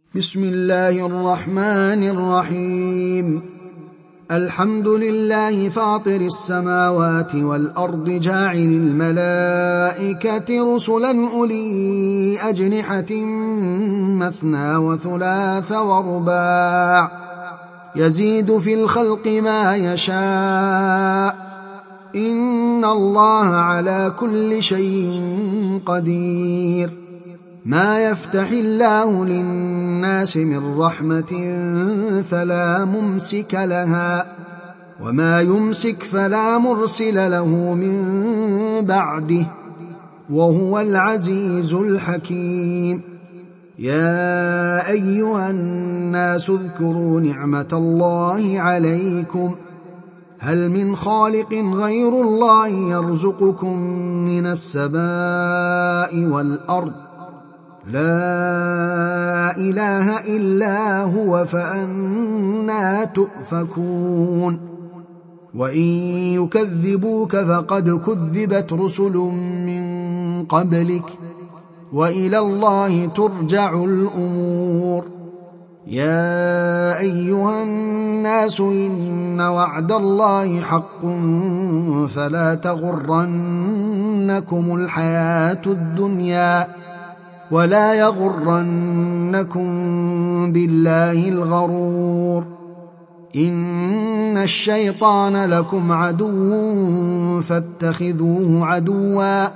بسم الله الرحمن الرحيم. الحمد لله فاطر السماوات والأرض جاعل الملائكة رسلا أولي أجنحة مثنى وثلاث ورباع يزيد في الخلق ما يشاء إن الله على كل شيء قدير. ما يفتح الله للناس من رحمة فلا ممسك لها وما يمسك فلا مرسل له من بعده وهو العزيز الحكيم. يا أيها الناس اذكروا نعمة الله عليكم هل من خالق غير الله يرزقكم من السماء والأرض لا إله إلا هو فأنى تؤفكون. وإن يكذبوك فقد كذبت رسل من قبلك وإلى الله ترجع الأمور. يا أيها الناس إن وعد الله حق فلا تغرنكم الحياة الدنيا ولا يغرنكم بالله الغرور. إن الشيطان لكم عدو فاتخذوه عدوا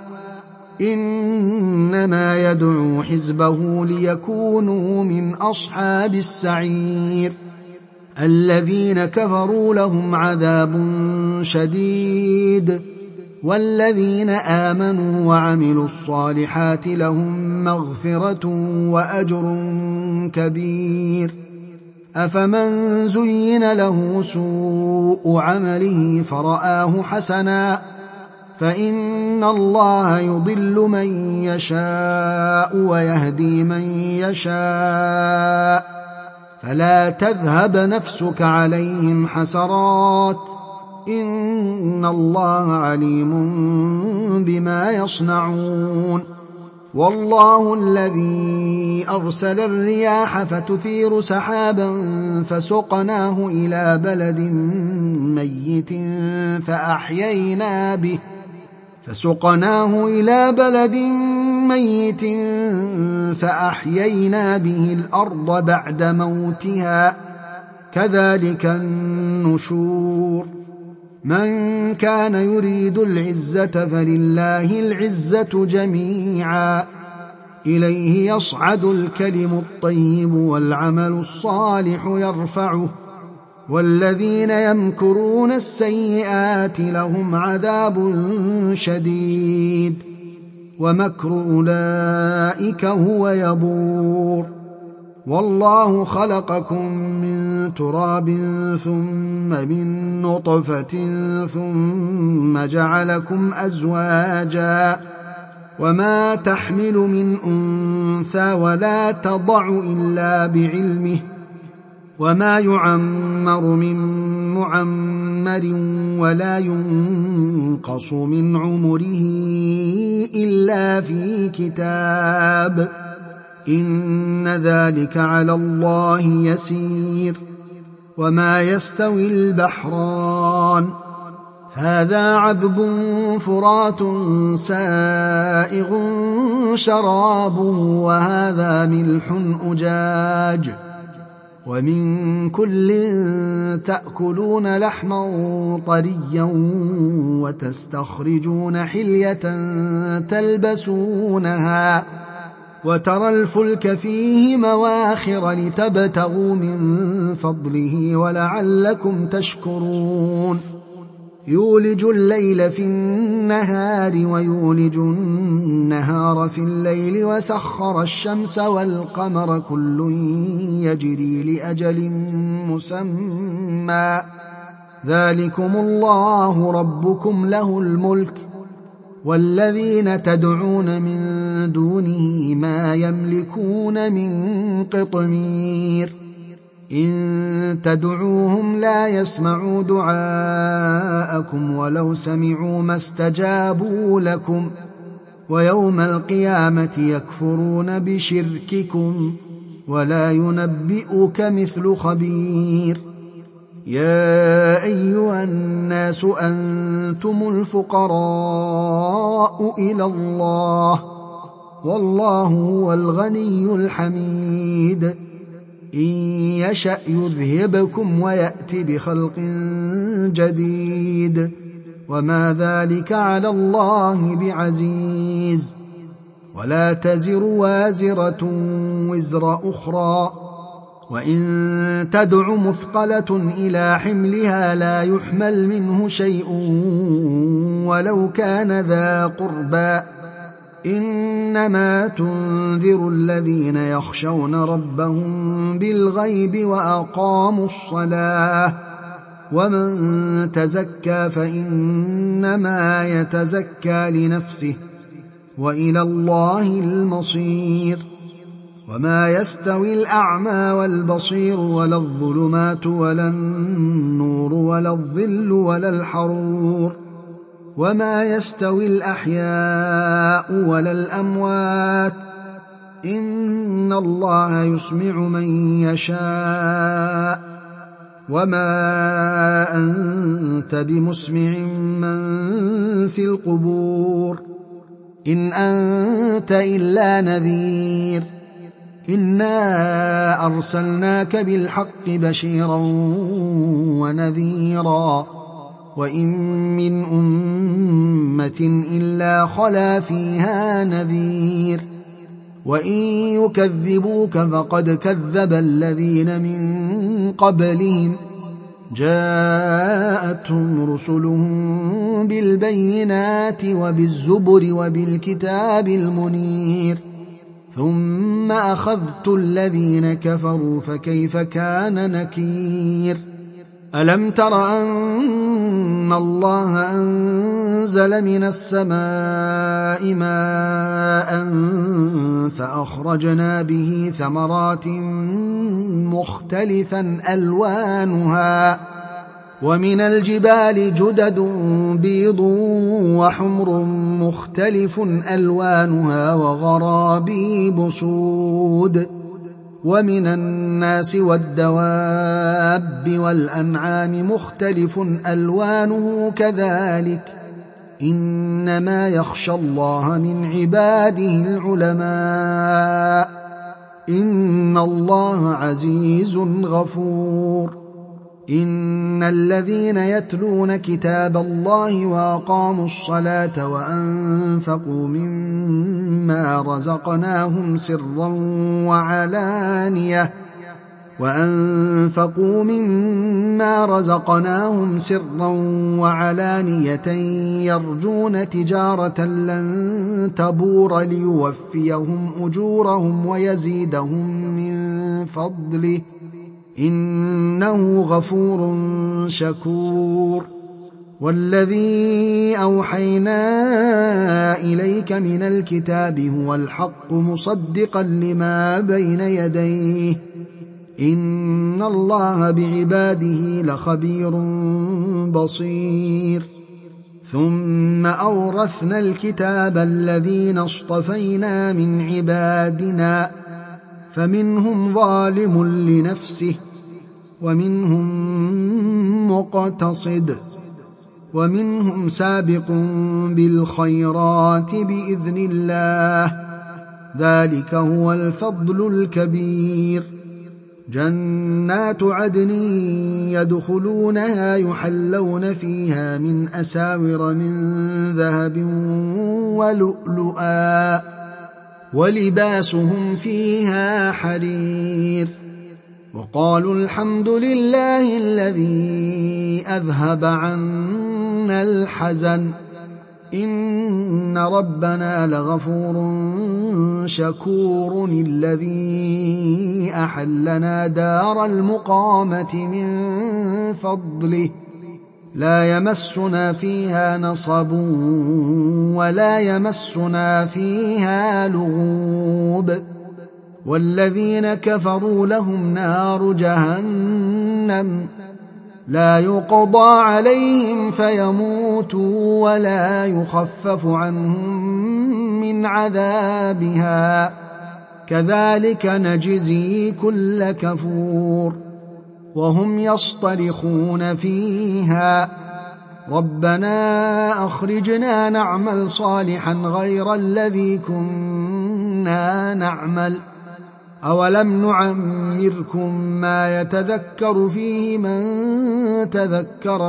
إنما يدعو حزبه ليكونوا من أصحاب السعير. الذين كفروا لهم عذاب شديد والذين آمنوا وعملوا الصالحات لهم مغفرة وأجر كبير. أفمن زين له سوء عمله فرآه حسنا فإن الله يضل من يشاء ويهدي من يشاء فلا تذهب نفسك عليهم حسرات إن الله عليم بما يصنعون. والله الذي أرسل الرياح فتثير سحابا فسقناه إلى بلد ميت فأحيينا به الأرض بعد موتها كذلك النشور. من كان يريد العزة فلله العزة جميعا إليه يصعد الكلم الطيب والعمل الصالح يرفعه والذين يمكرون السيئات لهم عذاب شديد ومكر أولئك هو يبور. والله خلقكم من تراب ثم من نطفة ثم جعلكم أزواجا وما تحمل من أنثى ولا تضع إلا بعلمه وما يعمر من معمر ولا ينقص من عمره إلا في كتاب إن ذلك على الله يسير. وما يستوي البحران هذا عذب فرات سائغ شرابه وهذا ملح أجاج ومن كل تأكلون لحما طريا وتستخرجون حلية تلبسونها وترى الفلك فيه مواخر لتبتغوا من فضله ولعلكم تشكرون. يولج الليل في النهار ويولج النهار في الليل وسخر الشمس والقمر كل يجري لأجل مسمى ذلكم الله ربكم له الملك والذين تدعون من دونه ما يملكون من قطمير. إن تدعوهم لا يسمعوا دعاءكم ولو سمعوا ما استجابوا لكم ويوم القيامة يكفرون بشرككم ولا ينبئك مثل خبير. يا أيها الناس أنتم الفقراء إلى الله والله هو الغني الحميد. إن يشأ يذهبكم ويأت بخلق جديد وما ذلك على الله بعزيز. ولا تزر وازرة وزر أخرى وإن تدع مثقلة إلى حملها لا يحمل منه شيء ولو كان ذا قربى. إنما تنذر الذين يخشون ربهم بالغيب وأقاموا الصلاة ومن تزكى فإنما يتزكى لنفسه وإلى الله المصير. وما يستوي الأعمى والبصير ولا الظلمات ولا النور ولا الظل ولا الحرور وما يستوي الأحياء ولا الأموات إن الله يسمع من يشاء وما أنت بمسمع من في القبور إن أنت إلا نذير. إنا أرسلناك بالحق بشيرا ونذيرا وإن من أمة إلا خلا فيها نذير وإن يكذبوك فقد كذب الذين من قبلهم جاءتهم رسلهم بالبينات وبالزبر وبالكتاب المنير ثم أخذت الذين كفروا فكيف كان نكير. ألم تر أن الله أنزل من السماء ماء فأخرجنا به ثمرات مختلفا ألوانها ومن الجبال جدد بيض وحمر مختلف ألوانها وغرابيب سود ومن الناس والدواب والأنعام مختلف ألوانه كذلك إنما يخشى الله من عباده العلماء إن الله عزيز غفور. إن الذين يتلون كتاب الله وأقاموا الصلاة وأنفقوا مما رزقناهم سرا وعلانية يرجون تجارة لن تبور ليوفيهم أجورهم ويزيدهم من فضله إنه غفور شكور. والذي أوحينا إليك من الكتاب هو الحق مصدقا لما بين يديه إن الله بعباده لخبير بصير. ثم أورثنا الكتاب الذين اصطفينا من عبادنا فمنهم ظالم لنفسه ومنهم مقتصد ومنهم سابق بالخيرات بإذن الله ذلك هو الفضل الكبير. جنات عدن يدخلونها يحلون فيها من أساور من ذهب ولؤلؤا ولباسهم فيها حرير. وقالوا الحمد لله الذي أذهب عنا الحزن إن ربنا لغفور شكور الذي أحلنا دار المقامة من فضله لا يمسنا فيها نصب ولا يمسنا فيها لغوب. والذين كفروا لهم نار جهنم لا يقضى عليهم فيموتوا ولا يخفف عنهم من عذابها كذلك نجزي كل كفور وهم يصطرخون فيها ربنا أخرجنا نعمل صالحا غير الذي كنا نعمل أولم نعمركم ما يتذكر فيه من تذكر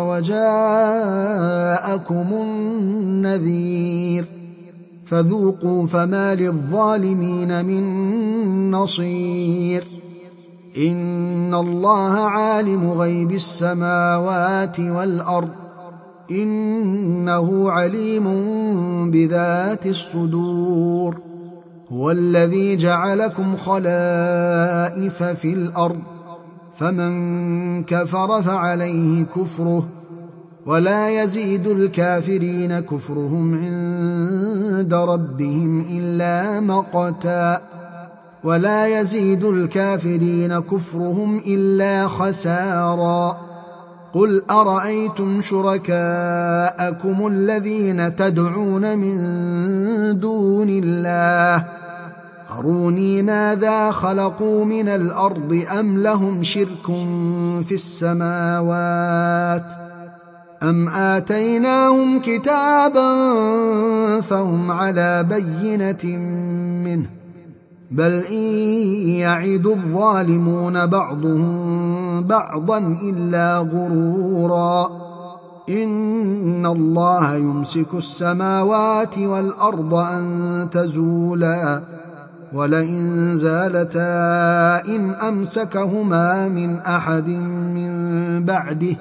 وجاءكم النذير فذوقوا فما للظالمين من نصير إن الله عالم غيب السماوات والأرض إنه عليم بذات الصدور هو الذي جعلكم خلائف في الأرض فمن كفر فعليه كفره ولا يزيد الكافرين كفرهم عند ربهم إلا مقتا ولا يزيد الكافرين كفرهم إلا خسارا قل أرأيتم شركاءكم الذين تدعون من دون الله أروني ماذا خلقوا من الأرض أم لهم شرك في السماوات أم آتيناهم كتابا فهم على بينة منه بل إن يعد الظالمون بعضهم بعضا إلا غرورا إن الله يمسك السماوات والأرض أن تزولا ولئن زالتا إن أمسكهما من أحد من بعده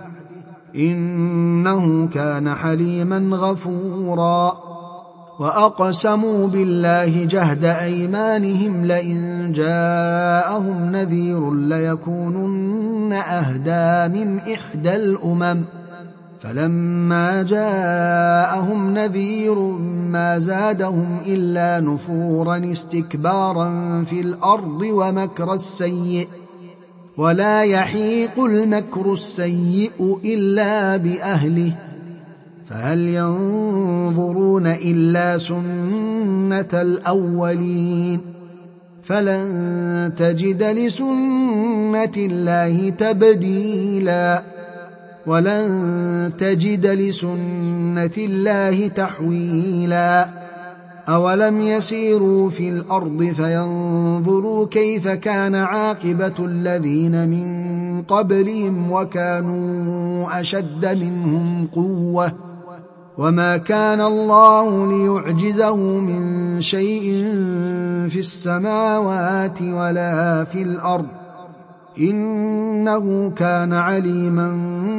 إنه كان حليما غفورا وأقسموا بالله جهد أيمانهم لئن جاءهم نذير ليكونن أهدى من إحدى الأمم فلما جاءهم نذير ما زادهم إلا نفورا استكبارا في الأرض ومكر السيء ولا يحيق المكر السيء إلا بأهله فهل ينظرون إلا سنة الأولين فلن تجد لسنة الله تبديلا ولن تجد لسنة الله تحويلا أولم يسيروا في الأرض فينظروا كيف كان عاقبة الذين من قبلهم وكانوا أشد منهم قوة وما كان الله ليعجزه من شيء في السماوات ولا في الأرض إنه كان عليما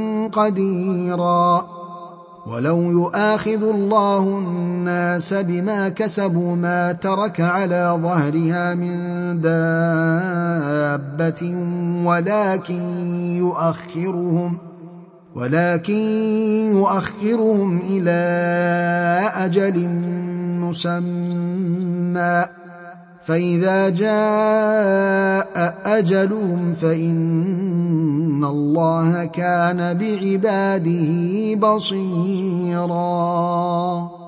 قديرا ولو يؤاخذ الله الناس بما كسبوا ما ترك على ظهرها من دابة ولكن يؤخرهم إلى أجل مسمى فإذا جاء أجلهم فإن الله كان بعباده بصيراً